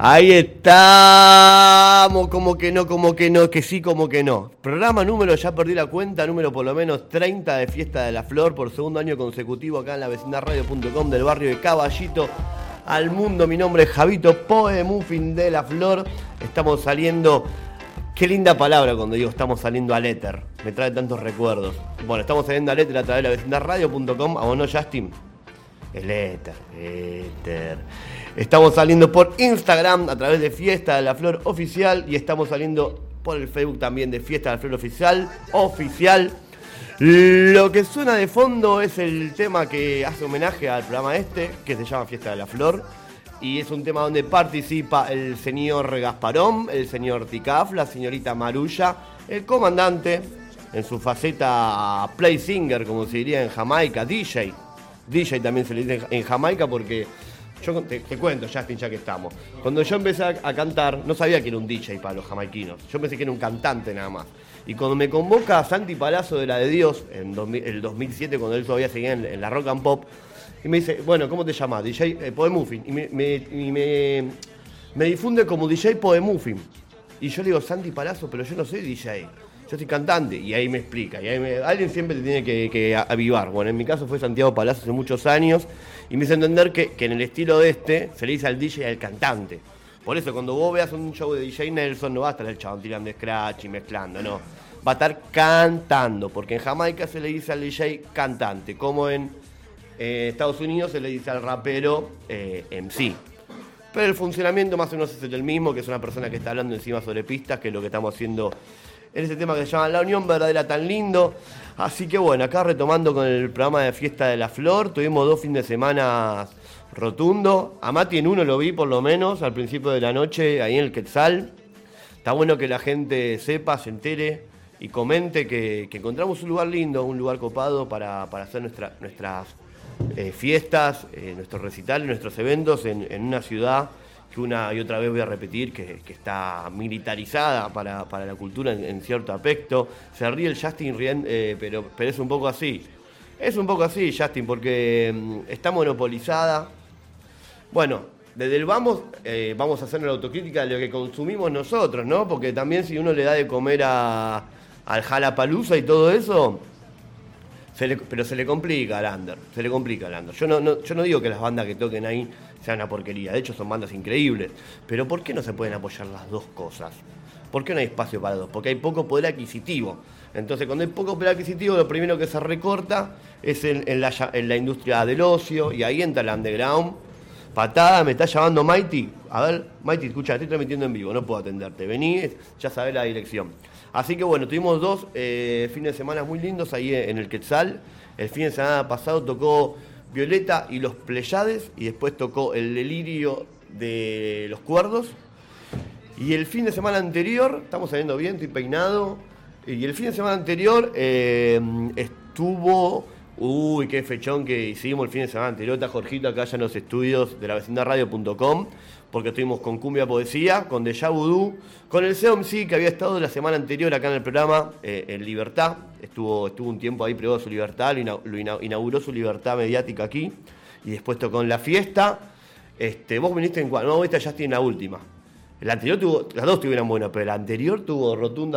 Ahí estamos, como que no, que sí, como que no. Programa número, ya perdí la cuenta, número por lo menos 30 de Fiesta de la Flor, por segundo año consecutivo acá en la vecindadradio.com del barrio de Caballito al mundo. Mi nombre es Javito Poemuffin de la Flor. Estamos saliendo, qué linda palabra cuando digo estamos saliendo al éter, me trae tantos recuerdos. Bueno, estamos saliendo al éter a través de la vecindadradio.com, ¿o no, Justin? El éter. Estamos saliendo por Instagram a través de Fiesta de la Flor Oficial y estamos saliendo por el Facebook también de Fiesta de la Flor Oficial. Lo que suena de fondo es el tema que hace homenaje al programa que se llama Fiesta de la Flor. Y es un tema donde participa el señor Gasparón, el señor Ticaf, la señorita Marulla, el comandante, en su faceta play singer, como se diría en Jamaica, DJ. DJ también se le dice en Jamaica porque, yo te cuento, Justin, ya que estamos. Cuando yo empecé a cantar, no sabía que era un DJ para los jamaiquinos. Yo pensé que era un cantante nada más. Y cuando me convoca Santi Palazzo de La de Dios, en el 2007, cuando él todavía seguía en la Rock and Pop, y me dice, bueno, ¿cómo te llamas? DJ Poemuffin. Y me difunde como DJ Poemuffin. Y yo le digo, Santi Palazzo, pero yo no soy DJ. Yo soy cantante. Y ahí me explica. Y alguien siempre te tiene que avivar. Bueno, en mi caso fue Santiago Palazzo hace muchos años. Y me hizo entender que en el estilo de se le dice al DJ y al cantante. Por eso, cuando vos veas un show de DJ Nelson, no va a estar el chabón tirando scratch y mezclando, no. Va a estar cantando. Porque en Jamaica se le dice al DJ cantante. Como en Estados Unidos se le dice al rapero MC. Pero el funcionamiento más o menos es el mismo, que es una persona que está hablando encima sobre pistas, que es lo que estamos haciendo en ese tema que se llama La Unión Verdadera Tan Lindo. Así que bueno, acá retomando con el programa de Fiesta de la Flor, tuvimos 2 fines de semana rotundo. A Mati en uno lo vi por lo menos al principio de la noche, ahí en el Quetzal. Está bueno que la gente sepa, se entere y comente que encontramos un lugar lindo, un lugar copado para hacer nuestras fiestas, nuestros recitales, nuestros eventos en una ciudad que una y otra vez voy a repetir que está militarizada para la cultura en cierto aspecto. Se ríe el Justin, pero es un poco así. Es un poco así, Justin, porque está monopolizada. Bueno, desde el vamos a hacer una autocrítica de lo que consumimos nosotros, ¿no? Porque también si uno le da de comer al Jalapalooza y todo eso, pero se le complica al under. Yo no digo que las bandas que toquen ahí sean una porquería, de hecho son bandas increíbles, pero ¿por qué no se pueden apoyar las dos cosas? ¿Por qué no hay espacio para dos? Porque hay poco poder adquisitivo. Entonces, cuando hay poco poder adquisitivo, lo primero que se recorta es en la industria del ocio, y ahí entra el underground. Patada, me está llamando Mighty. A ver, Mighty, escucha, estoy transmitiendo en vivo, no puedo atenderte. Vení, ya sabés la dirección. Así que bueno, tuvimos 2 fines de semana muy lindos ahí en el Quetzal. El fin de semana pasado tocó Violeta y los Pleyades, y después tocó El Delirio de los Cuerdos. Y el fin de semana anterior, estamos saliendo bien, estoy peinado. Y el fin de semana anterior estuvo... Uy, qué fechón que hicimos el fin de semana anterior. Está Jorgito acá ya en los estudios de la vecindadradio.com, porque estuvimos con Cumbia Poesía, con Deja Vudú, con el COMC que había estado la semana anterior acá en el programa, en Libertad. Estuvo un tiempo ahí, probó su libertad, inauguró su libertad mediática aquí, y después tocó en La Fiesta. Vos viniste en cuál, no, vos ya estoy en la última. La anterior las dos estuvieron buenas, pero la anterior tuvo Rotunda,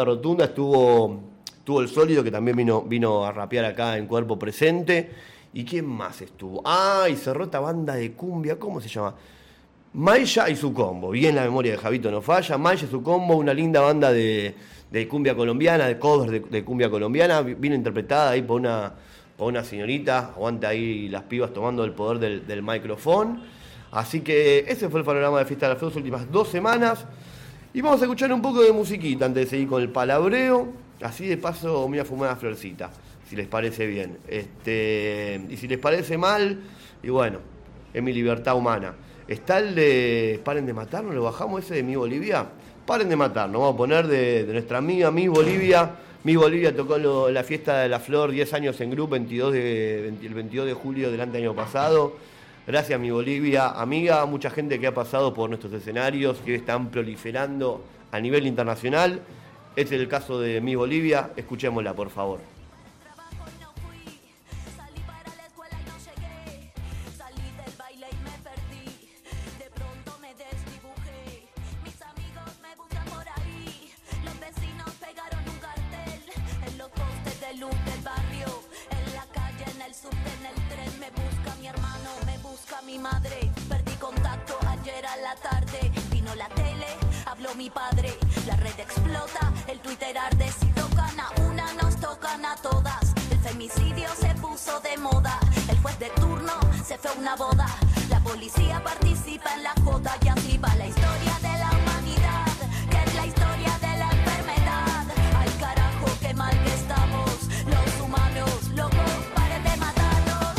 estuvo el Sólido, que también vino a rapear acá en Cuerpo Presente. ¿Y quién más estuvo? Y cerró esta banda de cumbia, ¿cómo se llama? Maya y su combo, bien la memoria de Javito no falla. Maya y su combo, una linda banda de cumbia colombiana, de covers de cumbia colombiana, vino interpretada ahí por una señorita. Aguanta ahí las pibas tomando el poder del micrófono. Así que ese fue el panorama de Fiesta de la Flor las últimas 2 semanas. Y vamos a escuchar un poco de musiquita antes de seguir con el palabreo. Así de paso me voy a fumar una florcita, si les parece bien. Y si les parece mal, y bueno, es mi libertad humana. Está el de Paren de Matarnos, lo bajamos ese de Mi Bolivia. Paren de Matarnos, vamos a poner de nuestra amiga Mi Bolivia. Mi Bolivia tocó la Fiesta de la Flor 10 años en grupo, el 22 de julio del año pasado. Gracias, Mi Bolivia, amiga, mucha gente que ha pasado por nuestros escenarios, que están proliferando a nivel internacional. Este es el caso de Mi Bolivia, escuchémosla, por favor. Salí del baile y me perdí, de pronto me desdibujé. vino la tele, habló mi padre, la red explota, el Twitter arde, si tocan a una nos tocan a todas. El femicidio se puso de moda, el juez de turno se fue a una boda, la policía participa en la joda y así va la historia de la humanidad, que es la historia de la enfermedad. Ay carajo, qué mal que estamos, los humanos locos, paren de matarnos.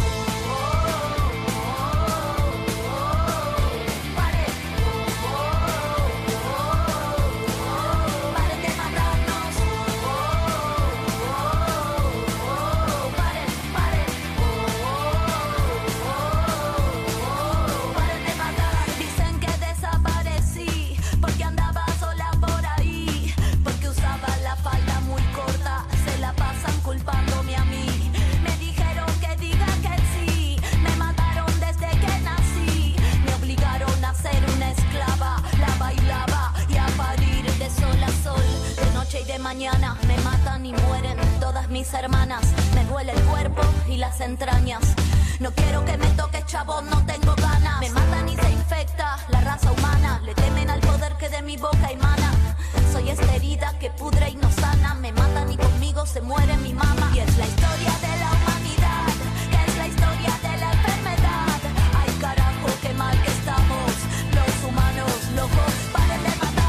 Mañana me matan y mueren todas mis hermanas. Me duele el cuerpo y las entrañas. No quiero que me toques, chavo, no tengo ganas. Me matan y se infecta la raza humana. Le temen al poder que de mi boca emana. Soy esta herida que pudre y no sana. Me matan y conmigo se muere mi mamá. Y es la historia de la humanidad, que es la historia de la enfermedad. Ay carajo, qué mal que estamos, los humanos locos, paren de matarnos.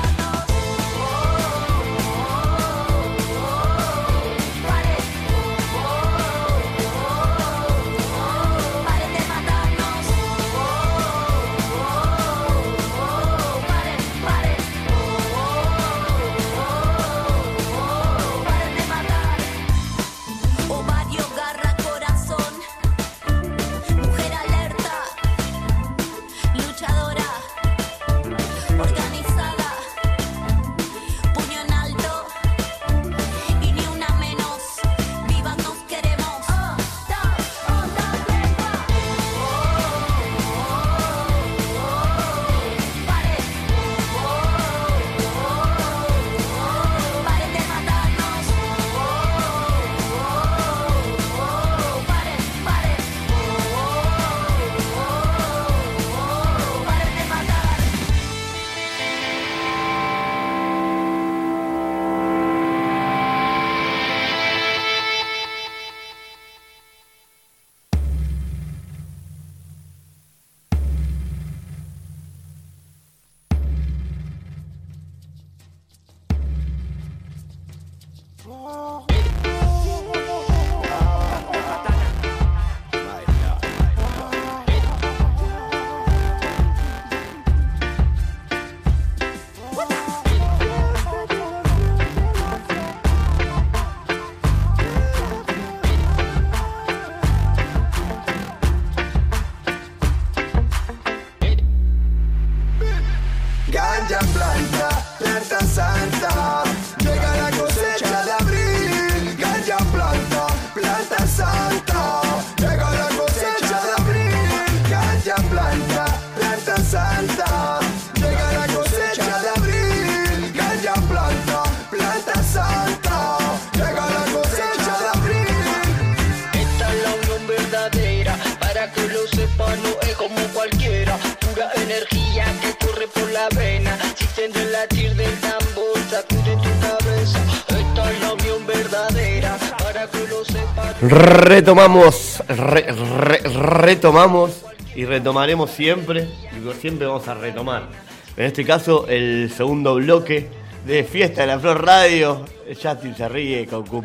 Retomamos y retomaremos siempre, digo, siempre vamos a retomar. En este caso, el segundo bloque de Fiesta de la Flor Radio. Justin se ríe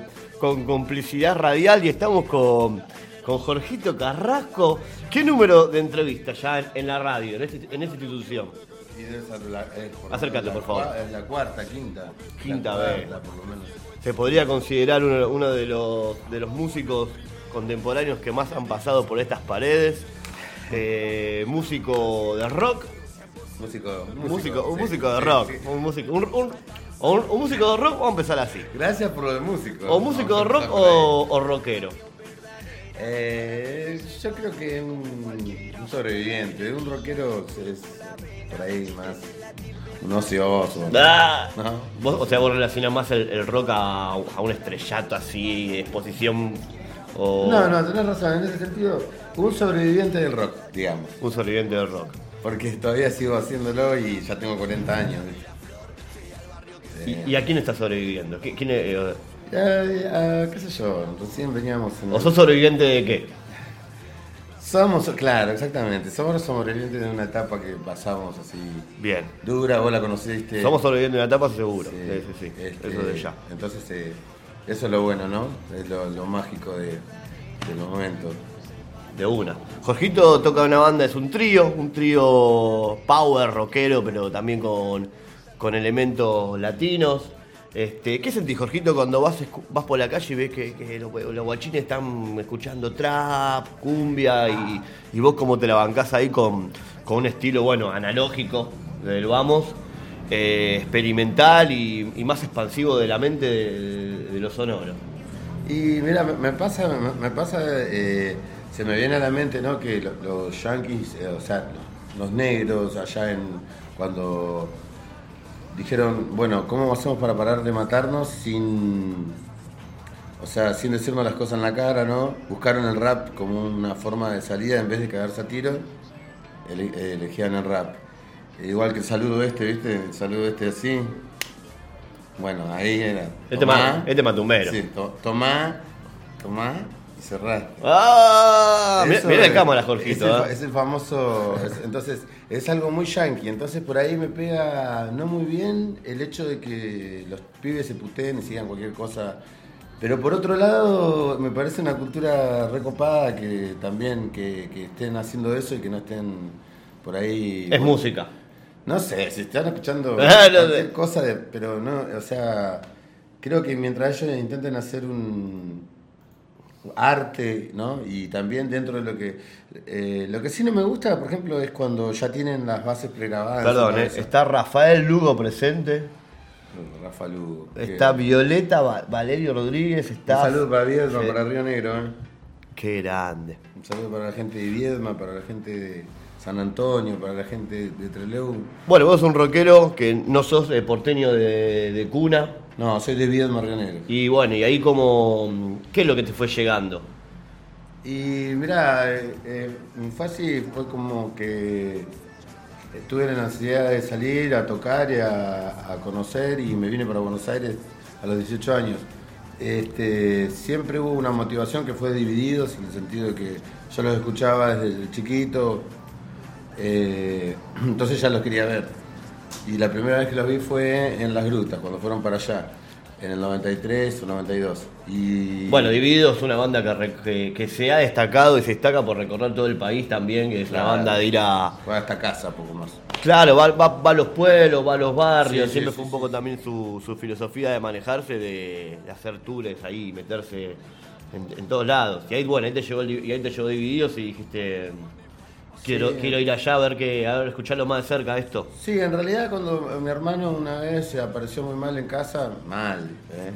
con complicidad radial y estamos con Jorgito Carrasco. ¿Qué número de entrevista ya en la radio, en esta institución? Acércate, por favor. Es la cuarta, quinta vez. Por lo menos. Se podría considerar uno de los músicos contemporáneos que más han pasado por estas paredes. Músico de rock. Un músico de rock. Sí. Un músico de rock, vamos a empezar así. Gracias por lo de músico. ¿O músico de rock o rockero? Yo creo que un sobreviviente. Un rockero es por ahí más un ocioso. ¿No? Vos relacionás más el rock a un estrellato así, exposición. No, tenés razón. En ese sentido, un sobreviviente del rock, digamos. Un sobreviviente del rock. porque todavía sigo haciéndolo y ya tengo 40 años. ¿Y a quién estás sobreviviendo? ¿Quién es, qué sé yo, recién veníamos en... ¿O sos sobreviviente de qué? Claro, exactamente, somos sobrevivientes de una etapa que pasamos así... Bien. Dura, vos la conociste. Somos sobrevivientes de una etapa seguro. Sí. Eso de ya. Entonces, eso es lo bueno, ¿no? Es lo mágico del momento. De una. Jorgito toca una banda, es un trío power, rockero, pero también con elementos latinos. ¿Qué sentís, Jorgito, cuando vas por la calle y ves que los guachines están escuchando trap, cumbia y vos cómo te la bancás ahí con un estilo, bueno, analógico del vamos, experimental y más expansivo de la mente de lo sonoro? Y mira, me pasa, se me viene a la mente, ¿no? Que los yanquis, o sea, los negros allá cuando dijeron, bueno, ¿cómo hacemos para parar de matarnos sin decirnos las cosas en la cara, ¿no? Buscaron el rap como una forma de salida en vez de cagarse a tiros, elegían el rap. Igual que el saludo ¿viste? El saludo así. Bueno, ahí era. Este matumbero. Sí, tomá y cerrá. ¡Ah! Mira la cámara, Jorgito. Es el famoso. Entonces, es algo muy yankee. Entonces, por ahí me pega no muy bien el hecho de que los pibes se puteen y sigan cualquier cosa. Pero por otro lado, me parece una cultura recopada que también que estén haciendo eso y que no estén por ahí. Es música. No sé, si están escuchando cualquier cosa, pero no, o sea, creo que mientras ellos intenten hacer un arte, ¿no? Y también dentro de lo que sí no me gusta, por ejemplo, es cuando ya tienen las bases pregrabadas. Perdón, está Rafael Lugo presente. Rafa Lugo. Está Violeta Valerio Rodríguez. Un saludo para Viedma, para Río Negro. Qué grande. Un saludo para la gente de Viedma, para la gente de San Antonio, para la gente de Trelew. Bueno, vos sos un rockero que no sos porteño de cuna. No, soy de Viedma, Río Negro. Y bueno, y ahí como, ¿qué es lo que te fue llegando? Y mirá, fue como que tuve la necesidad de salir a tocar y a conocer y me vine para Buenos Aires a los 18 años. Siempre hubo una motivación que fue Divididos, en el sentido de que yo los escuchaba desde chiquito, entonces ya los quería ver. Y la primera vez que los vi fue en Las Grutas, cuando fueron para allá, en el 93 o 92. Y... Bueno, Divididos es una banda que se ha destacado y se destaca por recorrer todo el país también, que es la banda de ir a... Fue hasta casa, poco más. Claro, va a los pueblos, va a los barrios, Sí, siempre sí, fue un poco también su filosofía de manejarse, de hacer tours ahí, meterse en todos lados. Y ahí, bueno, ahí te llegó Divididos y dijiste... Quiero ir allá a ver escucharlo más de cerca esto. Sí, en realidad cuando mi hermano una vez se apareció muy mal en casa, mal.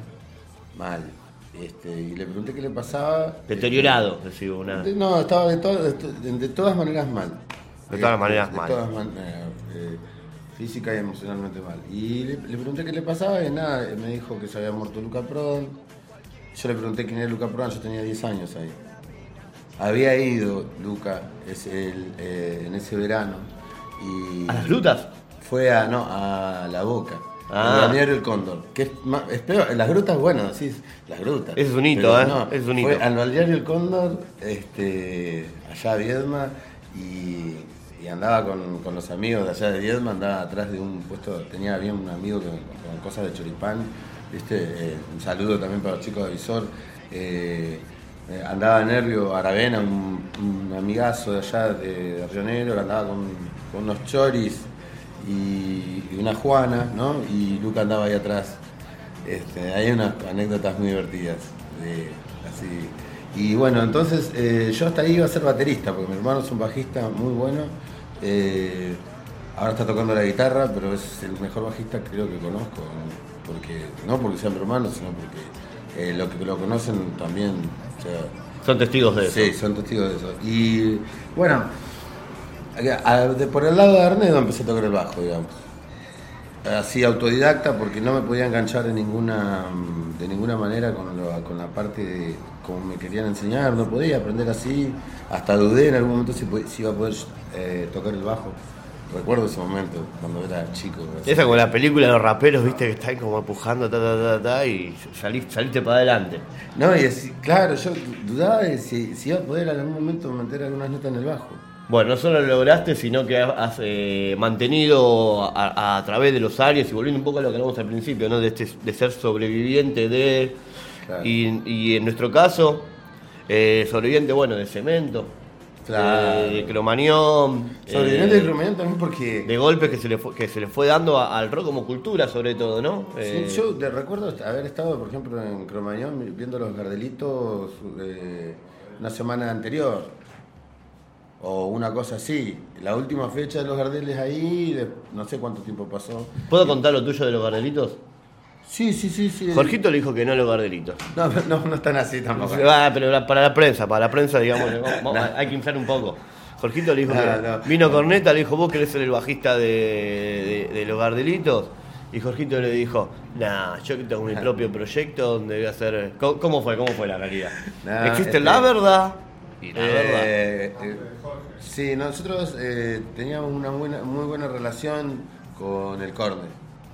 Y le pregunté qué le pasaba. Deteriorado, decía una. No, estaba de todas maneras mal. De todas maneras mal. De todas maneras, física y emocionalmente mal. Y le pregunté qué le pasaba y nada, me dijo que se había muerto Luca Prodan. Yo le pregunté quién era Luca Prodan, yo tenía 10 años ahí. Había ido Luca en ese verano y... ¿A Las Grutas? Fue a La Boca, al balneario El Cóndor, que es peor, Las Grutas, bueno, sí, Las Grutas. Ese es un hito, no, es un hito. Fue al balneario El Cóndor, allá a Viedma, y andaba con los amigos de allá de Viedma, andaba atrás de un puesto, había un amigo con cosas de choripán, un saludo también para los chicos de Visor. Andaba Nervio Aravena, un amigazo de allá de Río Negro, que andaba con unos choris y una Juana, ¿no? Y Luca andaba ahí atrás. Hay unas anécdotas muy divertidas, así. Y bueno, entonces yo hasta ahí iba a ser baterista, porque mi hermano es un bajista muy bueno. Ahora está tocando la guitarra, pero es el mejor bajista que creo que conozco, no porque sea mi hermano, sino porque los que lo conocen también, o sea, son testigos de eso. Sí, son testigos de eso. Y bueno, por el lado de Arnedo empecé a tocar el bajo, digamos. Así autodidacta, porque no me podía enganchar de ninguna manera con la parte de cómo me querían enseñar, no podía aprender así. Hasta dudé en algún momento si iba a poder tocar el bajo. Recuerdo ese momento, cuando era chico. Esa como la película de los raperos, viste, que están como empujando, y saliste para adelante. No, y así, claro, yo dudaba de si iba a poder en algún momento meter algunas notas en el bajo. Bueno, no solo lo lograste, sino que has mantenido a través de los años, y volviendo un poco a lo que hablamos al principio, ¿no? De ser sobreviviente de... Claro. Y en nuestro caso, sobreviviente, bueno, de Cemento, Claro. de Cromañón. Sobreviviente de Cromañón también porque... De golpes que se le fue dando al rock como cultura, sobre todo, ¿no? Sí, yo recuerdo haber estado, por ejemplo, en Cromañón viendo los Gardelitos una semana anterior. O una cosa así. La última fecha de los Gardeles ahí, no sé cuánto tiempo pasó. ¿Puedo contar lo tuyo de los Gardelitos? Sí. Jorgito le dijo que no a los Gardelitos. No están así tampoco. Pero para la prensa, digamos, hay que inflar un poco. Jorgito le dijo que vino Corneta, le dijo, ¿vos querés ser el bajista de los Gardelitos? Y Jorgito le dijo, yo tengo mi propio proyecto donde voy a hacer... ¿Cómo fue la realidad? Existe la verdad y la verdad. Sí, nosotros teníamos una muy buena relación con el Corne.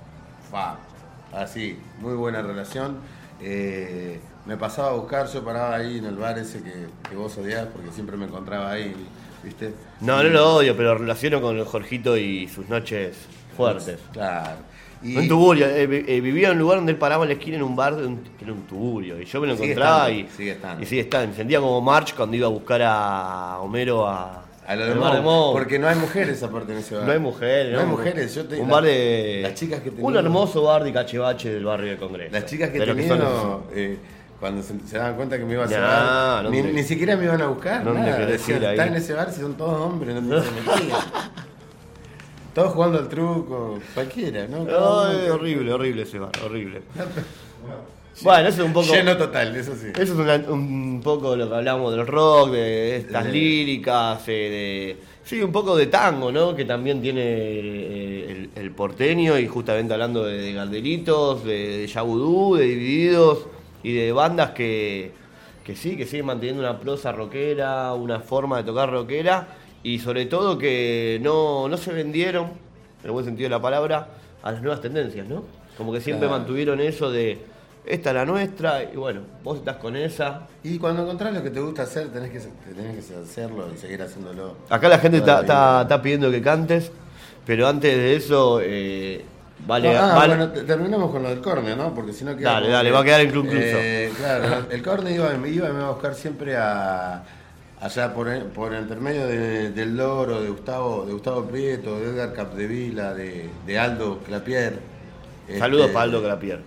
Así, muy buena relación. Me pasaba a buscar, yo paraba ahí en el bar ese que vos odiás, porque siempre me encontraba ahí, ¿viste? No lo odio, pero relaciono con el Jorgito y sus noches fuertes. Claro. No en Tuburio, vivía en un lugar donde él paraba en la esquina en un bar que era un Tuburio, y yo me lo encontraba sigue estando. Y sigue estando. Me sentía como March cuando iba a buscar a Homero a lo de Mou, porque no hay mujeres aparte en ese bar. No hay mujeres. No hay mujeres. Un bar de... Las chicas que tenían... Un hermoso bar de cachivache del barrio de Congreso. Las chicas que tenían, cuando se daban cuenta que me iba a cebar, ni siquiera me iban a buscar. Decían, están en ese bar si son todos hombres, no se metían. Todos jugando al truco, cualquiera, ¿no? Horrible ese bar, horrible. Bueno, eso es un poco... Lleno total, eso sí. Eso es un poco lo que hablamos del rock, de estas líricas, sí, un poco de tango, ¿no? Que también tiene el porteño, y justamente hablando de Gardelitos, de Yabudú, de Divididos y de bandas que siguen manteniendo una prosa rockera, una forma de tocar rockera, y sobre todo que no se vendieron, en el buen sentido de la palabra, a las nuevas tendencias, ¿no? Como que siempre mantuvieron eso de... Esta es la nuestra, y bueno, vos estás con esa. Y cuando encontrás lo que te gusta hacer, tenés que hacerlo y seguir haciéndolo. Acá la gente está pidiendo que cantes, pero antes de eso, bueno, terminamos con lo del Corne, ¿no? Porque si no queda... Dale, va a quedar incluso. Claro, el Corne me iba a buscar siempre allá por intermedio del Loro, de Gustavo Prieto, de Edgar Capdevila, de Aldo Clapier. Saludos para Aldo Clapier.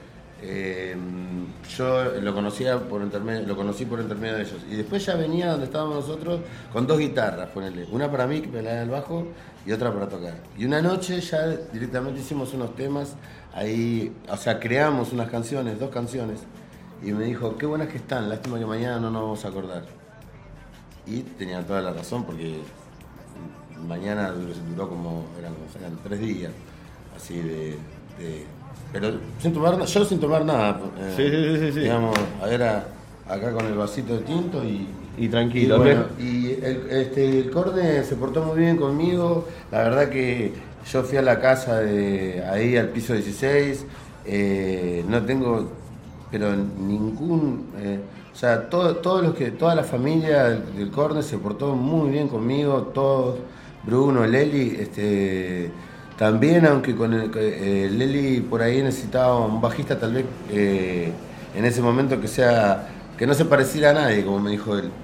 Yo lo conocí por intermedio de ellos, y después ya venía donde estábamos nosotros con 2 guitarras, ponele, una para mí que pelaba el bajo y otra para tocar, y una noche ya directamente hicimos unos temas ahí, o sea, creamos 2 canciones, y me dijo, qué buenas que están, lástima que mañana no nos vamos a acordar, y tenía toda la razón, porque mañana duró como eran 3 días así pero yo sin tomar nada. Sí. Digamos, acá con el vasito de tinto y tranquilo. Y bueno, el Corne se portó muy bien conmigo. La verdad que yo fui a la casa ahí al piso 16. No tengo, pero ningún... o sea, toda la familia del Corne se portó muy bien conmigo. Todos, Bruno, Leli, también, aunque con Leli por ahí necesitaba un bajista tal vez en ese momento que no se pareciera a nadie, como me dijo él.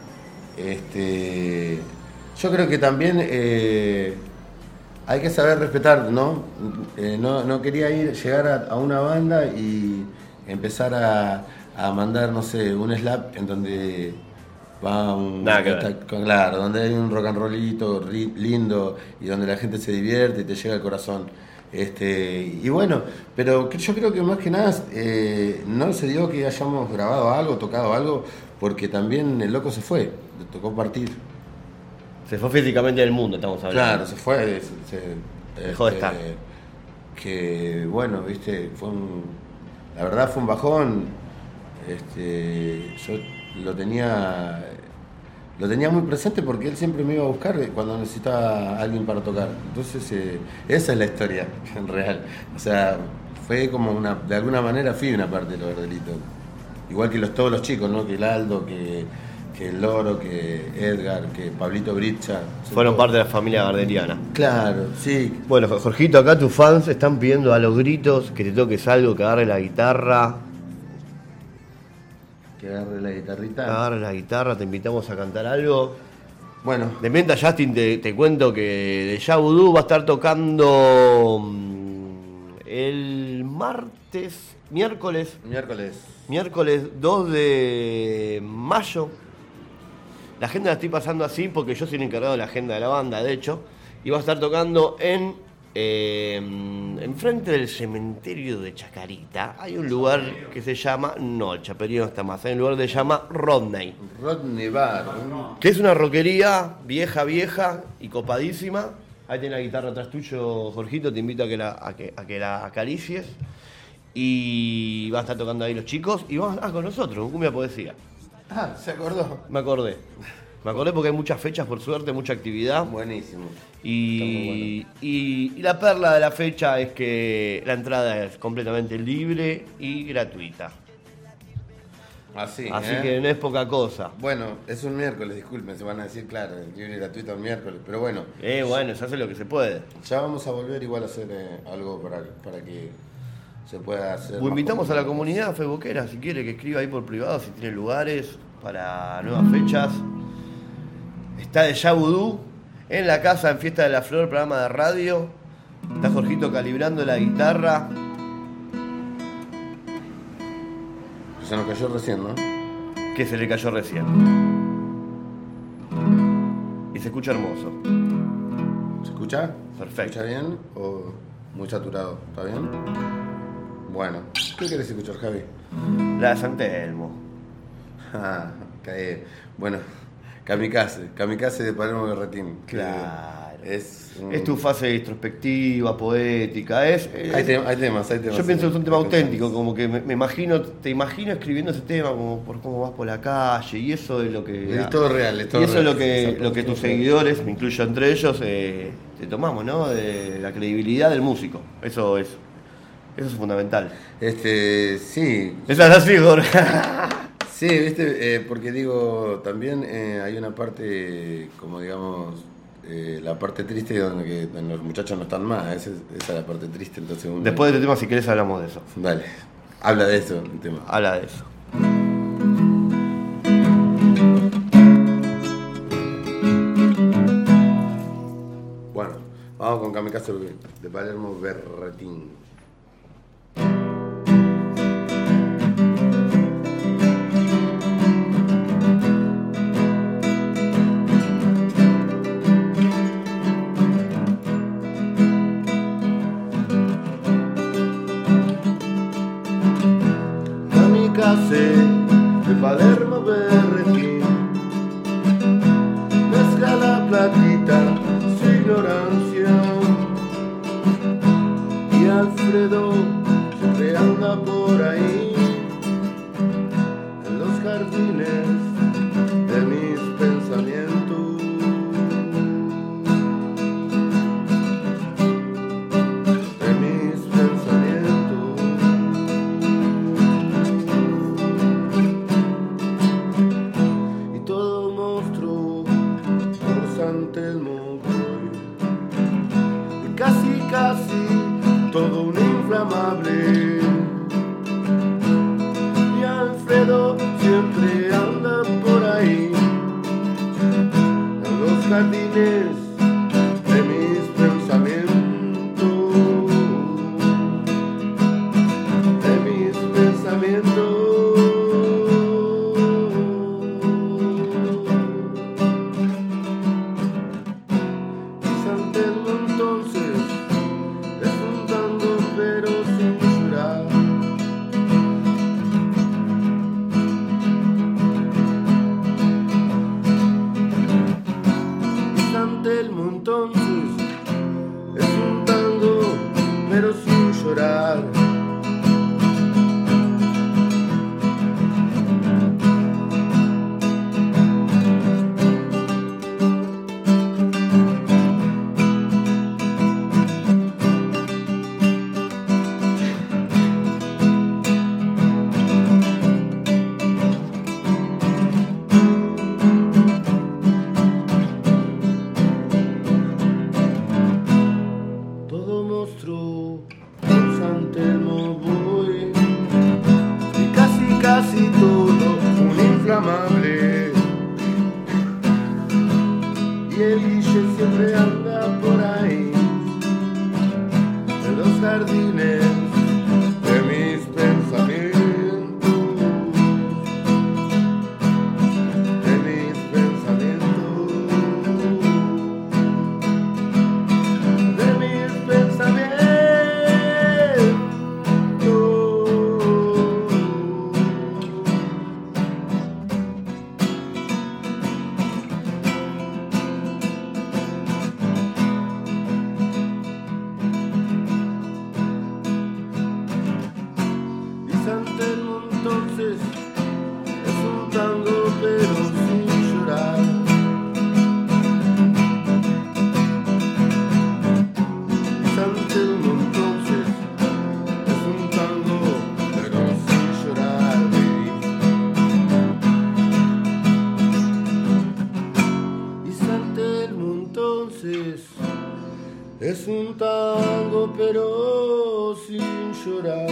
Yo creo que también hay que saber respetar, ¿no? No quería llegar a una banda y empezar a mandar, no sé, un slap en donde... Claro, donde hay un rock and rollito lindo y donde la gente se divierte y te llega al corazón. Y bueno, pero yo creo que más que nada no se dio que hayamos grabado algo, tocado algo, porque también el loco se fue, le tocó partir. Se fue físicamente del mundo, estamos hablando. Claro, se fue. Dejó de estar. Que bueno, viste, la verdad fue un bajón. Yo lo tenía lo tenía muy presente porque él siempre me iba a buscar cuando necesitaba alguien para tocar. Entonces, esa es la historia en real. O sea, fue como de alguna manera fui una parte de los Gardelitos. Igual que todos los chicos, ¿no? Que el Aldo, que el Loro, que Edgar, que Pablito Bricha. Fueron parte de la familia gardeliana. Claro, sí. Bueno, Jorgito, acá tus fans están pidiendo a los gritos que te toques algo, que agarre la guitarra. Que agarre la guitarrita. Agarre la guitarra, te invitamos a cantar algo. Bueno. De mientras, Justin, te cuento que Deja Voodoo va a estar tocando el miércoles 2 de mayo. La agenda la estoy pasando así porque yo soy el encargado de la agenda de la banda, de hecho. Y va a estar tocando enfrente del cementerio de Chacarita. Hay un lugar que se llama, no, el Chaperío no está más, hay un lugar que se llama Rodney Bar, que es una roquería vieja y copadísima. Ahí tiene la guitarra atrás tuyo, Jorgito, te invito a que la acaricies. Y va a estar tocando ahí los chicos y vamos con nosotros, un cumbia poesía. Ah, ¿se acordó? Me acordé porque hay muchas fechas, por suerte, mucha actividad. Buenísimo. Y la perla de la fecha es que la entrada es completamente libre y gratuita. Así Que no es poca cosa. Bueno, es un miércoles, disculpen, se van a decir, claro, libre y gratuito el miércoles, pero bueno. Bueno, se hace lo que se puede. Ya vamos a volver igual a hacer algo para que se pueda hacer. Invitamos a la comunidad facebookera, si quiere, que escriba ahí por privado, si tiene lugares para nuevas fechas. Está Deja Voodoo en la casa, en Fiesta de la Flor, programa de radio. Está Jorgito calibrando la guitarra. Se nos cayó recién, ¿no? Que se le cayó recién. Y se escucha hermoso. ¿Se escucha? Perfecto. ¿Se escucha bien o muy saturado? ¿Está bien? Bueno, ¿qué querés escuchar, Javi? La de San Telmo. Bueno, Kamikaze de Palermo Berretín. Claro. Es tu fase introspectiva, poética. Hay temas. Yo pienso que es un tema auténtico, como que te imagino escribiendo ese tema como por cómo vas por la calle, y eso es lo que. Es todo real, y eso es lo que tus seguidores, me incluyo entre ellos, te tomamos, ¿no? De la credibilidad del músico. Eso es fundamental. Sí. Eso es así, Jorge. Sí, viste, porque digo, también hay una parte, como digamos, la parte triste donde los muchachos no están más, esa es la parte triste. Entonces después de este tema, si querés, hablamos de eso. Dale, habla de eso el tema. Habla de eso. Bueno, vamos con Kamikaze de Palermo Berretín. De Palermo Berretín, mezcla la platita, su ignorancia, y Alfredo siempre anda por ahí, en los jardines de mis pensamientos. Todo un inflamable, y Alfredo siempre anda por ahí, en los jardines de mis pensamientos, Y San Telmo entonces pero sin llorar. Y San Telmo entonces es un tango, pero sin llorar. San Telmo voy y casi todo un inflamable. Y el Guille siempre anda por ahí en los jardines de mis pensamientos. Es un tango pero sin llorar.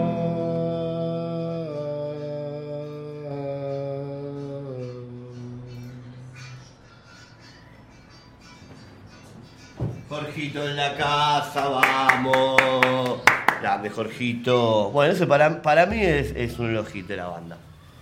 Jorgito en la casa, vamos. Grande Jorgito. Bueno, ese para mí es un elogio de la banda.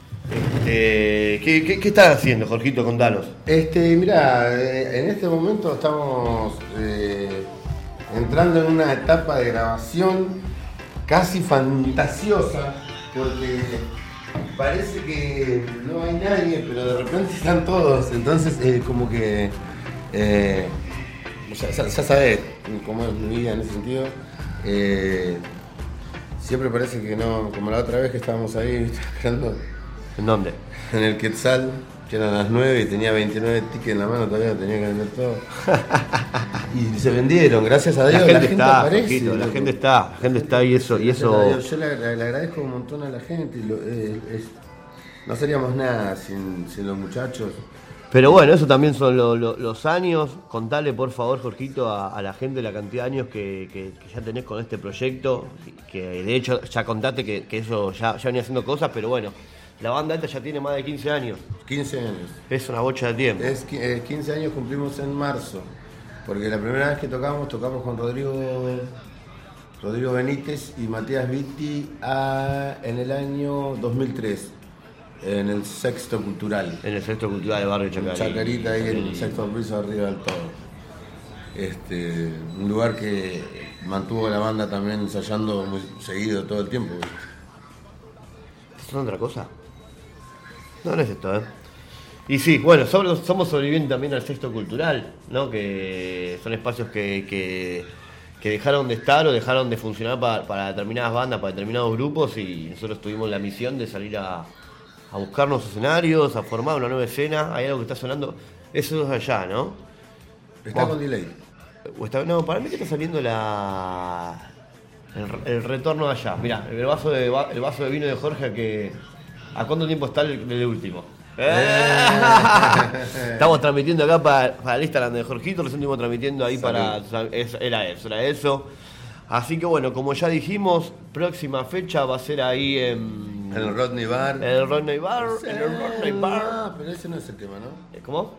¿Qué están haciendo, Jorgito? Contanos. Mirá, en este momento estamos entrando en una etapa de grabación casi fantasiosa, porque parece que no hay nadie, pero de repente están todos, entonces como que ya sabés cómo es mi vida en ese sentido. Siempre parece que no, como la otra vez que estábamos ahí esperando. ¿En dónde? En el Quetzal, que eran las 9 y tenía 29 tickets en la mano, todavía tenía que vender todo. Y se vendieron, gracias a Dios. La gente está, aparece, Jorgito, la gente está y eso. Yo le agradezco un montón a la gente. No seríamos nada sin los muchachos. Pero bueno, eso también son los años. Contale, por favor, Jorgito, a la gente la cantidad de años que ya tenés con este proyecto. Que de hecho ya contaste que eso ya venía haciendo cosas, pero bueno, la banda esta ya tiene más de 15 años. 15 años. Es una bocha de tiempo. 15 años cumplimos en marzo. Porque la primera vez que tocamos con Rodrigo Benítez y Matías Vitti en el año 2003. En el Sexto Cultural. En el Sexto Cultural de Barrio Chacarita. Chacarita, ahí en el sexto piso arriba del todo. Un lugar que mantuvo la banda también ensayando muy seguido todo el tiempo. ¿Estás haciendo otra cosa? No es esto, Y sí, bueno, somos sobrevivientes también al Sexto Cultural, ¿no? Que son espacios que dejaron de estar o dejaron de funcionar para determinadas bandas, para determinados grupos, y nosotros tuvimos la misión de salir a buscarnos escenarios, a formar una nueva escena. Hay algo que está sonando, eso es allá, ¿no? Está con delay. No, para mí que está saliendo el retorno de allá. Mirá, el vaso de vino de Jorge, ¿a cuánto tiempo está el último? Estamos transmitiendo acá para el Instagram de Jorgito, recién estuvimos transmitiendo ahí. Era eso. Así que bueno, como ya dijimos, próxima fecha va a ser ahí en el Rodney Bar. El Rodney Bar. Pero ese no es el tema, ¿no? ¿Cómo?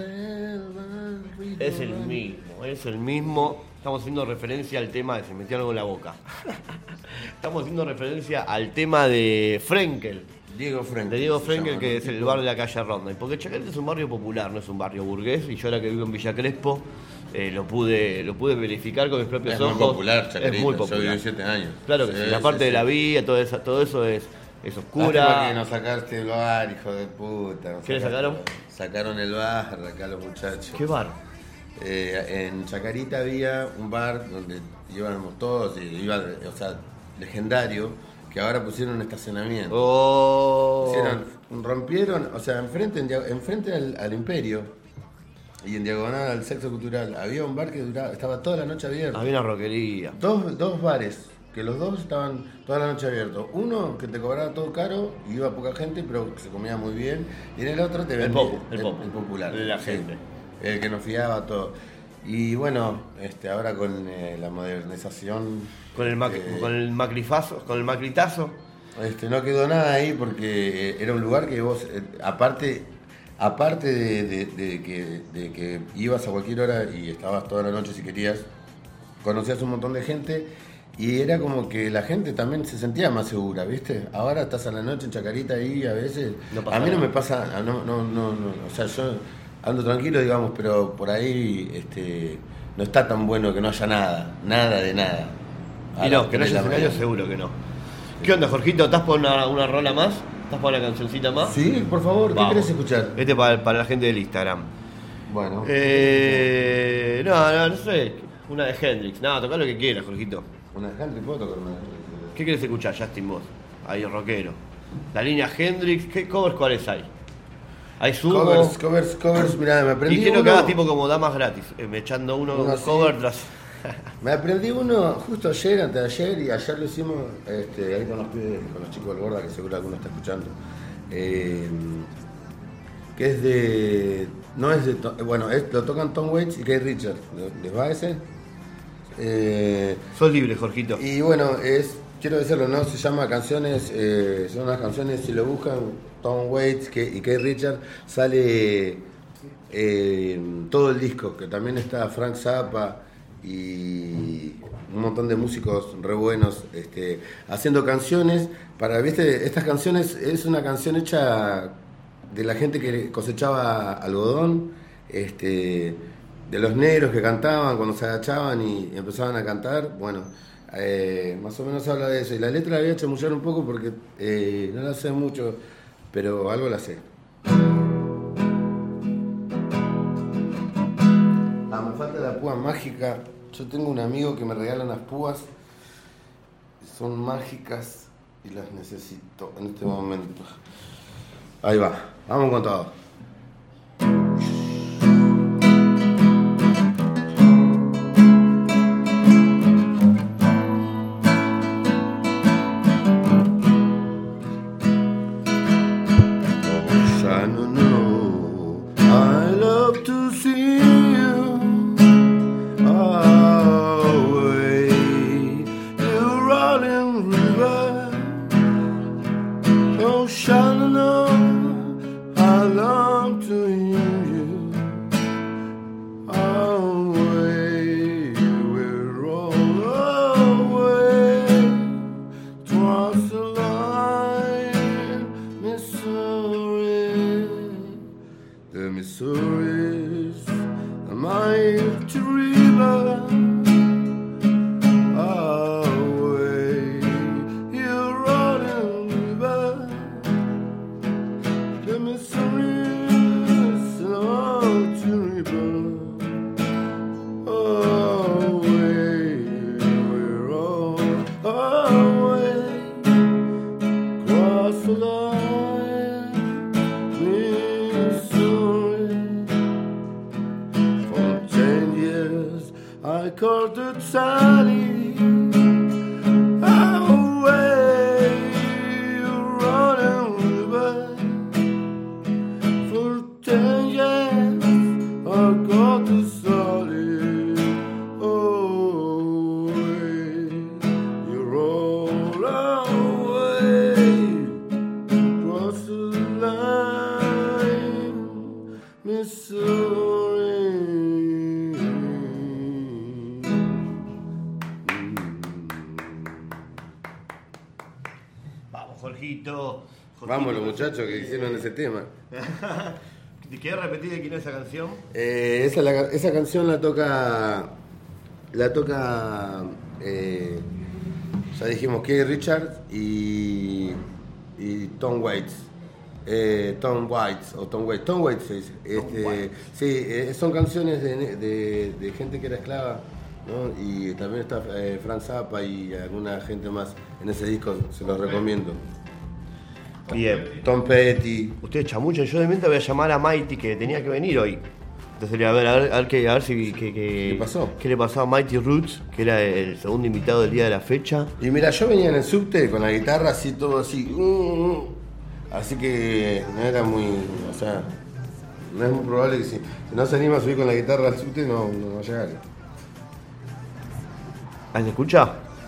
Es el mismo. Estamos haciendo referencia al tema de... Se metió algo en la boca. Estamos haciendo referencia al tema de Frenkel. Diego Frenkel, que es el bar de la calle Ronda. Porque Chacarita es un barrio popular, no es un barrio burgués. Y yo ahora que vivo en Villa Crespo, lo pude verificar con mis propios ojos. Es muy popular, Chacarita. Es muy popular. Yo viví 7 años. Claro que sí. La parte de la vía, todo eso es oscura. Que nos sacaste el bar, hijo de puta. ¿Qué le sacaron? Sacaron el bar acá los muchachos. ¿Qué bar? En Chacarita había un bar donde íbamos todos, legendario, que ahora pusieron un estacionamiento. Rompieron, enfrente al Imperio y en diagonal al Sexto Cultural había un bar que estaba toda la noche abierto. Había una roquería. Dos bares, que los dos estaban toda la noche abiertos. Uno que te cobraba todo caro y iba poca gente, pero que se comía muy bien. Y en el otro te vendía el popular. El popular. De la gente. El que nos fiaba todo. Y bueno, ahora con la modernización... Con el macritazo. No quedó nada ahí porque era un lugar que vos, aparte de que ibas a cualquier hora y estabas toda la noche si querías, conocías un montón de gente y era como que la gente también se sentía más segura, ¿viste? Ahora estás a la noche en Chacarita y a veces... a mí no me pasa, o sea, yo ando tranquilo, digamos, pero por ahí no está tan bueno que no haya nada de nada. Y no, que no haya escenario seguro que no. ¿Qué onda, Jorgito? ¿Estás por una rola más? ¿Estás por una cancioncita más? Sí, por favor, ¿qué querés escuchar? Para la gente del Instagram. Bueno. No sé. Una de Hendrix. Nada, tocar lo que quieras, Jorgito. ¿Una de Hendrix? ¿Puedo tocar una de Hendrix? ¿Qué querés escuchar, Justin, vos? Ahí, rockero. La línea Hendrix, ¿qué covers cuáles hay? Hay Sumo. Covers, mirá, me aprendí. Y quiero que hagas tipo como damas gratis, me echando uno cover tras. Me aprendí uno justo ayer, antes de ayer, y ayer lo hicimos ahí con los pibes, con los chicos del Gorda, que seguro alguno está escuchando. Que es de. No es de. Bueno, lo tocan Tom Waits y Keith Richards. ¿Les va ese? Sos libre, Jorgito. Y bueno, quiero decirlo, ¿no? Se llama canciones, son unas canciones, si lo buscan, Tom Waits y Keith Richards, sale todo el disco, que también está Frank Zappa y un montón de músicos re buenos haciendo canciones para, ¿viste? Estas canciones es una canción hecha de la gente que cosechaba algodón, de los negros que cantaban cuando se agachaban y empezaban a cantar. Bueno, más o menos habla de eso. Y la letra la voy a chamullar un poco porque no la sé mucho, pero algo la sé. Me falta la púa mágica. Yo tengo un amigo que me regala unas púas. Son mágicas y las necesito en este momento. Ahí va, vamos con todo. Vamos los muchachos que hicieron ese tema. ¿Te querés repetir de quién es esa canción? Esa canción la toca ya dijimos Keith Richards y Tom Waits. Tom Waits se dice. Sí, son canciones de gente que era esclava, ¿no? Y también está Frank Zappa y alguna gente más en ese disco, se los recomiendo. Bien. Tom Petty. Ustedes chamuchan, yo de mente voy a llamar a Mighty que tenía que venir hoy. Entonces a ver si ¿Qué pasó? ¿Qué le pasó a Mighty Roots, que era el segundo invitado del día de la fecha? Y mira, yo venía en el subte con la guitarra así, todo así. Así que no era muy. O sea, no es muy probable que si Si no se anima a subir con la guitarra al subte, no va a llegar. ¿Ahí se escucha?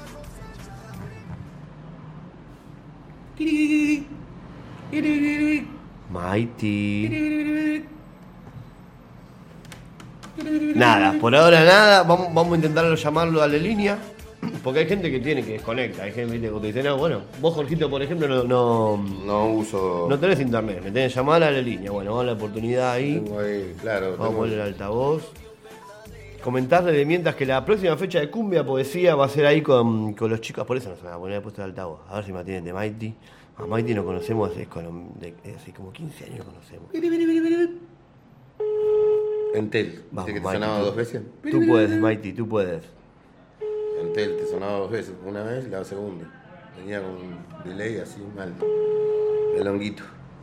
Mighty. Nada, por ahora nada. Vamos a intentar llamarlo a la línea. Porque hay gente que tiene que desconecta. Hay gente que te dice, no, bueno, vos, Jorgito, por ejemplo, no uso. No tenés internet, me tenés que llamar a la línea. Bueno, vamos a la oportunidad ahí. Tengo ahí, claro. Vamos a poner el altavoz. Comentarle de mientras que la próxima fecha de Cumbia Poesía va a ser ahí con los chicos. Por eso no se me va a poner puesto el altavoz. A ver si me atienden de Mighty. A Mighty nos conocemos hace como 15 años conocemos. Entel, Vamos, ¿viste que te Mighty, sonaba tú. 2 veces? Tú puedes, Mighty, tú puedes. Entel te sonaba 2 veces, una vez y la segunda. Venía con un delay así mal. El honguito.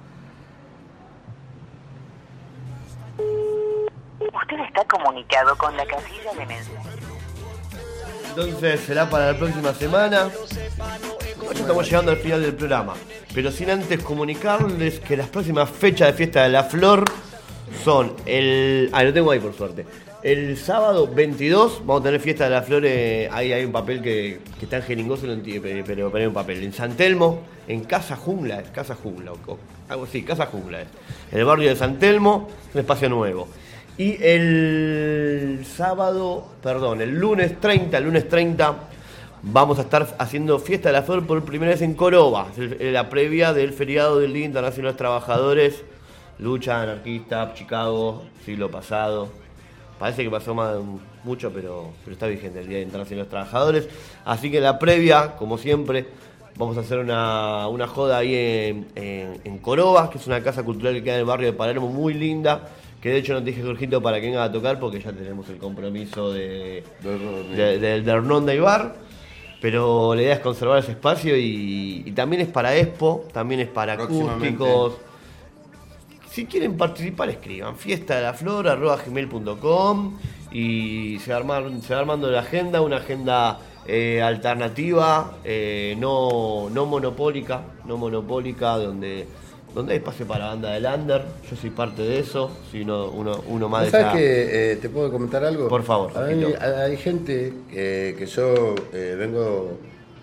Usted está comunicado con la casilla de mensajes. Entonces será para la próxima semana. Ya estamos llegando al final del programa. Pero sin antes comunicarles que las próximas fechas de Fiesta de la Flor son el... lo tengo ahí por suerte. El sábado 22 vamos a tener Fiesta de la Flor. Ahí hay un papel que está en jeringoso, pero hay un papel. En San Telmo, en Casa Jungla, o algo así, Casa Jungla es. En el barrio de San Telmo, un espacio nuevo. Y el lunes 30, vamos a estar haciendo Fiesta de la Flor por primera vez en Córdoba, la previa del feriado del Día Internacional de los Trabajadores, lucha anarquista, Chicago, siglo pasado. Parece que pasó mucho, pero está vigente el Día Internacional de los Trabajadores. Así que la previa, como siempre, vamos a hacer una joda ahí en Córdoba, que es una casa cultural que queda en el barrio de Palermo, muy linda. Que de hecho no te dije, Jorgito, para que venga a tocar porque ya tenemos el compromiso de Hernón de Ibar. Pero la idea es conservar ese espacio y también es para expo, también es para acústicos. Si quieren participar, escriban fiestadelaflor@gmail.com y se va armando la agenda, una agenda alternativa, no monopólica, donde hay espacio para la banda del under. Yo soy parte de eso, soy uno más de esa. ¿Sabes que te puedo comentar algo? Por favor. Hay gente que yo vengo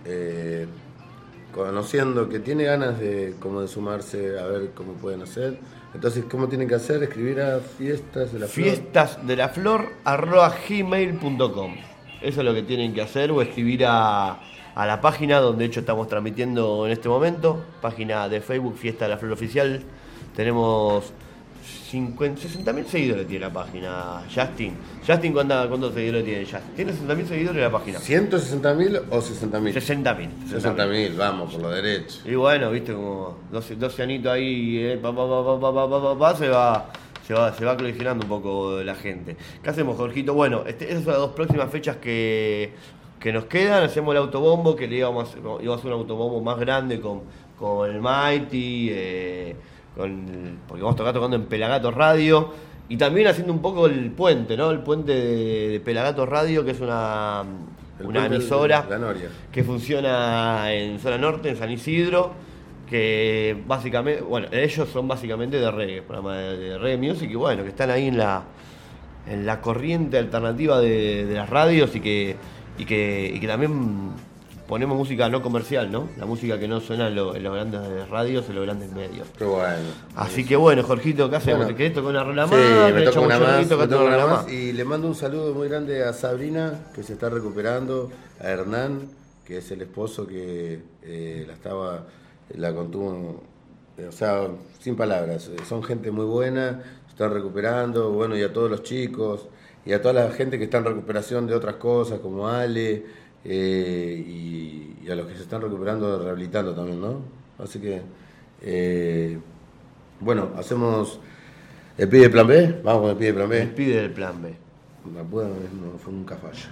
conociendo que tiene ganas de sumarse a ver cómo pueden hacer. Entonces, ¿cómo tienen que hacer? Escribir a fiestasdelaflor@gmail.com. Eso es lo que tienen que hacer, o escribir a la página donde de hecho estamos transmitiendo en este momento, página de Facebook Fiesta de la Flor Oficial. Tenemos 60.000 seguidores tiene la página. Justin, ¿cuántos seguidores tiene Justin? Tiene 60.000 seguidores en la página. ¿160.000 o 60.000? 60.000. 60.000, vamos, por lo derecho. Y bueno, viste, como 12 anitos ahí, se va coleccionando un poco la gente. ¿Qué hacemos, Jorgito? Bueno, esas son las dos próximas fechas que nos quedan. Hacemos el autobombo, que íbamos a hacer un autobombo más grande con el Mighty, porque vamos a estar tocando en Pelagato Radio, y también haciendo un poco el puente, ¿no? El puente de Pelagato Radio, que es una emisora que funciona en zona norte, en San Isidro, que básicamente, bueno, ellos son básicamente de reggae, programa de reggae music, y bueno, que están ahí en la corriente alternativa de las radios y que también ponemos música no comercial, ¿no? La música que no suena en los grandes radios, en los grandes medios. Qué bueno. Así que bueno, Jorgito, ¿qué hacemos? ¿Te querés tocar una rola más? Sí, me toca una más. Y le mando un saludo muy grande a Sabrina, que se está recuperando, a Hernán, que es el esposo que la contuvo, o sea, sin palabras. Son gente muy buena, se están recuperando, bueno, y a todos los chicos, y a toda la gente que está en recuperación de otras cosas, como Ale, y a los que se están recuperando, rehabilitando también, ¿no? Así que, bueno, hacemos el pibe del plan B. Vamos con el pibe del plan B. El pibe del plan B. No fue nunca falla.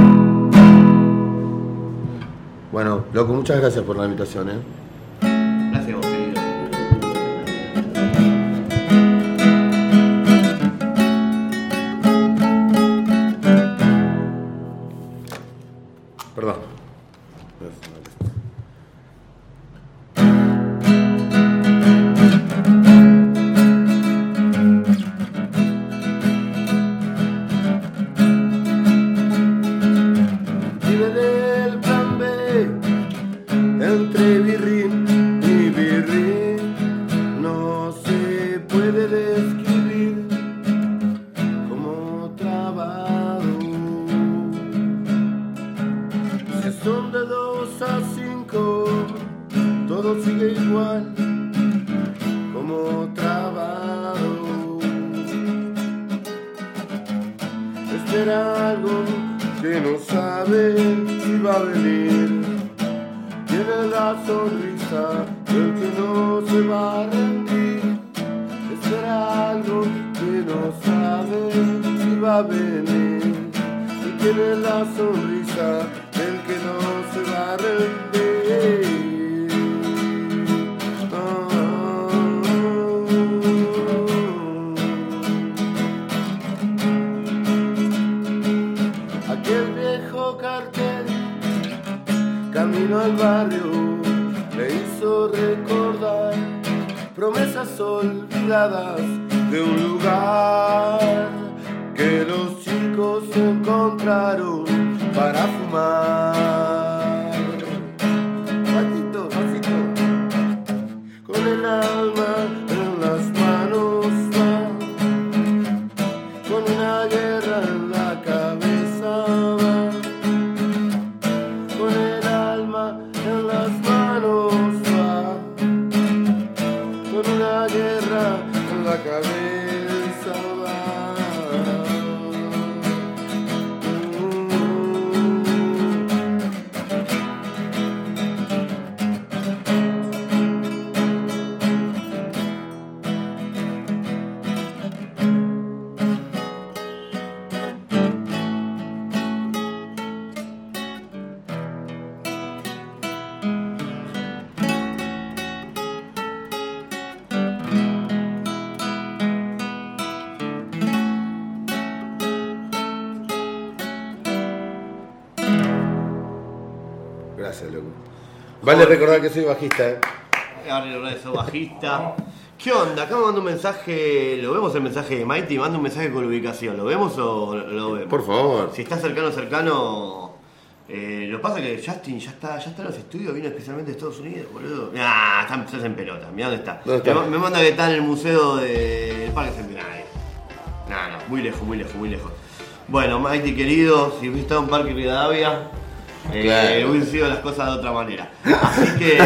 Bueno, loco, muchas gracias por la invitación, Gracias, vos, querido. Perdón. entre birrín y birrín no se puede describir como trabado. Si son de 2 a 5, todo sigue igual como trabado. Espera algo que no sabe si va a venir. Tiene la sonrisa del que no se va a rendir. Espera algo que no sabe si va a venir. Y tiene la sonrisa del que no se va a rendir. Aquel viejo cartel camino al barrio le hizo recordar promesas olvidadas de un lugar que los chicos encontraron para fumar. Pasito, pasito, con el alma en las manos va, con una guerra en la cabeza va, con el alma en las manos va, con una guerra en la cabeza va. Gracias, loco. Vale recordar que soy bajista, Ahora sos bajista. ¿Qué onda? Acá me manda un mensaje. ¿Lo vemos el mensaje de Mighty? Manda un mensaje con ubicación. ¿Lo vemos o lo vemos? Por favor. Si está cercano. Lo que pasa es que Justin ya está en los estudios, vino especialmente de Estados Unidos, boludo. Estás en pelota. Mirá dónde está. ¿Dónde está? Me manda que está en el museo del Parque Centenario. No, muy lejos. Bueno, Mighty querido, si hubiese estado en Parque Rivadavia, Claro. hubiesen sido las cosas de otra manera. Así que,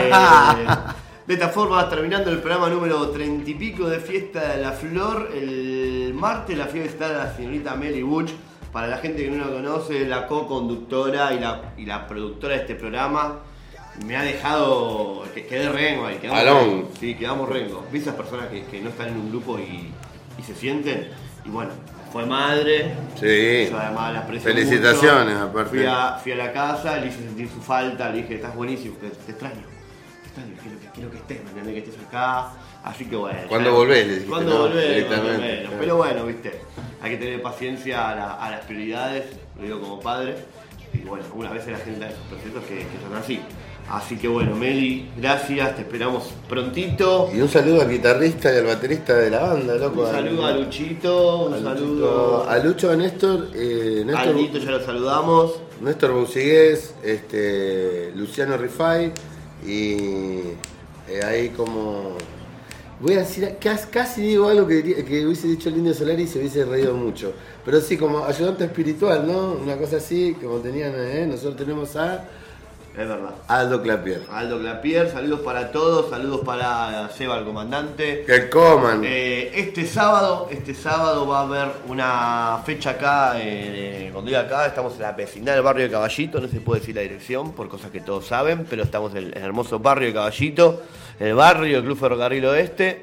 de esta forma, terminando el programa número 30 y pico de Fiesta de la Flor, el martes la fui a visitar a la señorita Meli Butch. Para la gente que no la conoce, la co-conductora y la productora de este programa. Me ha dejado, que quedé rengo ahí. Alón. Sí, quedamos rengo. ¿Viste esas personas que no están en un grupo y se sienten? Y bueno, fue madre. Sí. Yo además la aprecio Felicitaciones, mucho. aparte. Fui a la casa, le hice sentir su falta, le dije, estás buenísimo, te extraño, quiero que estés, ¿me entendés? Que estés acá. Así que bueno. ¿Cuándo volvés? Le dijiste, ¿Cuándo ¿no? volvés? Directamente. Más o menos. Pero bueno, viste, hay que tener paciencia a las prioridades, lo digo como padre. Y bueno, algunas veces la gente da esos procesos que son así. Así que bueno, Meli, gracias, te esperamos prontito. Y un saludo al guitarrista y al baterista de la banda, loco. Un saludo a Luchito, un saludo a Lucho, a Néstor, a Lito, ya lo saludamos. Néstor Boucigués, Luciano Rifai y ahí como... Voy a decir, casi digo algo que hubiese dicho el Indio Solari y se hubiese reído mucho. Pero sí, como ayudante espiritual, ¿no? Una cosa así, como tenían, nosotros tenemos a... Es verdad. Aldo Clapier. Aldo Clapier, saludos para todos, saludos para Seba el comandante. Que coman. Este sábado va a haber una fecha acá, cuando digo acá, estamos en la vecindad del barrio de Caballito, no se puede decir la dirección por cosas que todos saben, pero estamos en el hermoso barrio de Caballito, el barrio del Club Ferrocarril Oeste,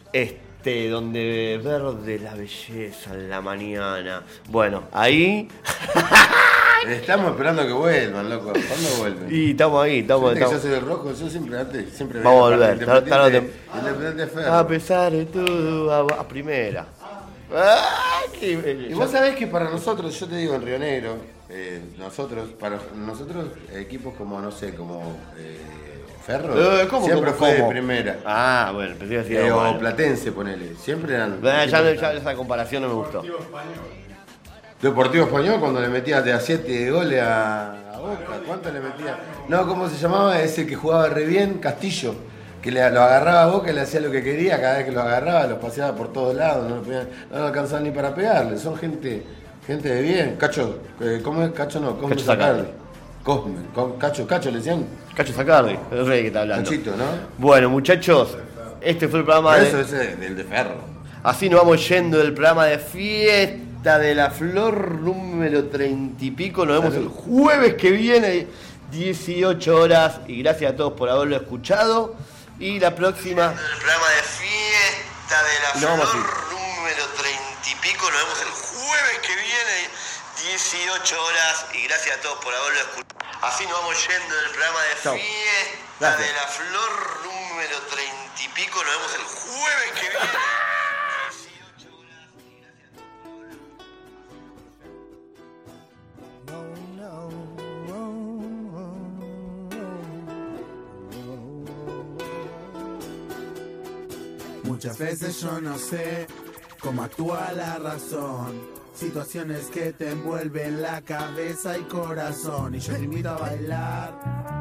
donde verde la belleza en la mañana. Bueno, ahí... Estamos esperando que vuelvan, loco. ¿Cuándo vuelven? Y estamos ahí, estamos. Yo soy del rojo, yo siempre Vamos a volver. Independiente Ferro. A pesar de todo, a primera. Y vos sabés que para nosotros, yo te digo en Río Negro, para nosotros equipos como, no sé, como Ferro, siempre fue de primera. Ah, bueno, pensé que decía o Platense, ponele. Siempre eran... Ya esa comparación no me gustó. Deportivo Español cuando le metía de a 7 goles a Boca. ¿Cuánto le metía? No, ¿cómo se llamaba? Ese que jugaba re bien, Castillo. Que lo agarraba a Boca y le hacía lo que quería. Cada vez que lo agarraba, los paseaba por todos lados. No lo alcanzaban ni para pegarle. Son gente de bien. Cacho, ¿cómo es? Cacho no, Cosme Sacardi. Cacho le decían. Cacho Sacardi, el rey que está hablando. Cachito, ¿no? Bueno, muchachos, este fue el programa Eso es del de Ferro. Así nos vamos yendo del programa de Fiesta de la Flor número 30 y pico. Nos vemos el jueves que viene, 18 horas. Y gracias a todos por haberlo escuchado. Y la próxima... El programa de Fiesta de la Flor número 30 y pico. Nos vemos el jueves que viene, 18 horas. Y gracias a todos por haberlo escuchado. Así nos vamos yendo del programa de Fiesta de la Flor número 30 y pico. Nos vemos el jueves que viene. Muchas veces yo no sé cómo actúa la razón. Situaciones que te envuelven la cabeza y corazón. Y yo te invito a bailar,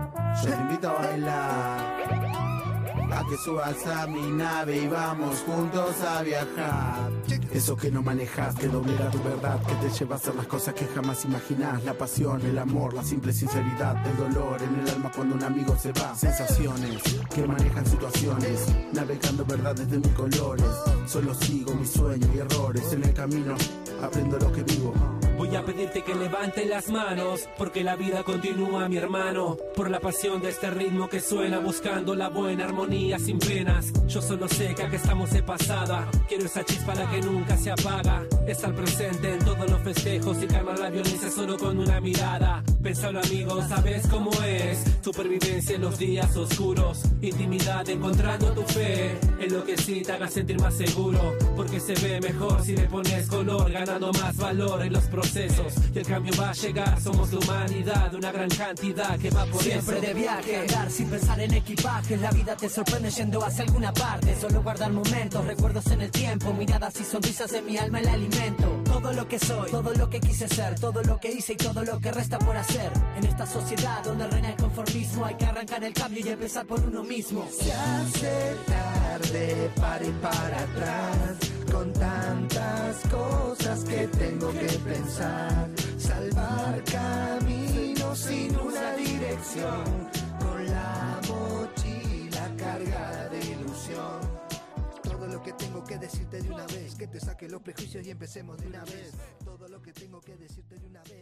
a que subas a mi nave y vamos juntos a viajar. Eso que no manejas, que doblega tu verdad, que te lleva a hacer las cosas que jamás imaginás. La pasión, el amor, la simple sinceridad, el dolor en el alma cuando un amigo se va. Sensaciones que manejan situaciones, navegando verdades de mis colores. Solo sigo mis sueños y errores, en el camino aprendo lo que vivo. Voy a pedirte que levante las manos, porque la vida continúa, mi hermano. Por la pasión de este ritmo que suena, buscando la buena armonía sin penas. Yo solo sé que acá estamos de pasada. Quiero esa chispa la que nunca se apaga. Estar presente en todos los festejos y calmar la violencia solo con una mirada. Pensalo, amigo, sabes cómo es. Supervivencia en los días oscuros. Intimidad encontrando tu fe. En lo que sí te haga sentir más seguro. Porque se ve mejor si le pones color, ganando más valor en los procesos. Y el cambio va a llegar, somos la humanidad, una gran cantidad que va por siempre eso. De viaje, andar sin pensar en equipaje. La vida te sorprende yendo hacia alguna parte. Solo guardar momentos, recuerdos en el tiempo. Miradas y sonrisas en mi alma, el alimento. Todo lo que soy, todo lo que quise ser, todo lo que hice y todo lo que resta por hacer. En esta sociedad donde reina el conformismo, hay que arrancar el cambio y empezar por uno mismo. Se hace tarde para ir para atrás, con tantas cosas que tengo que pensar. Salvar caminos sin una dirección, con la mochila cargada de ilusión. Todo lo que tengo que decirte de una vez, que te saque los prejuicios y empecemos de una vez. Todo lo que tengo que decirte de una vez.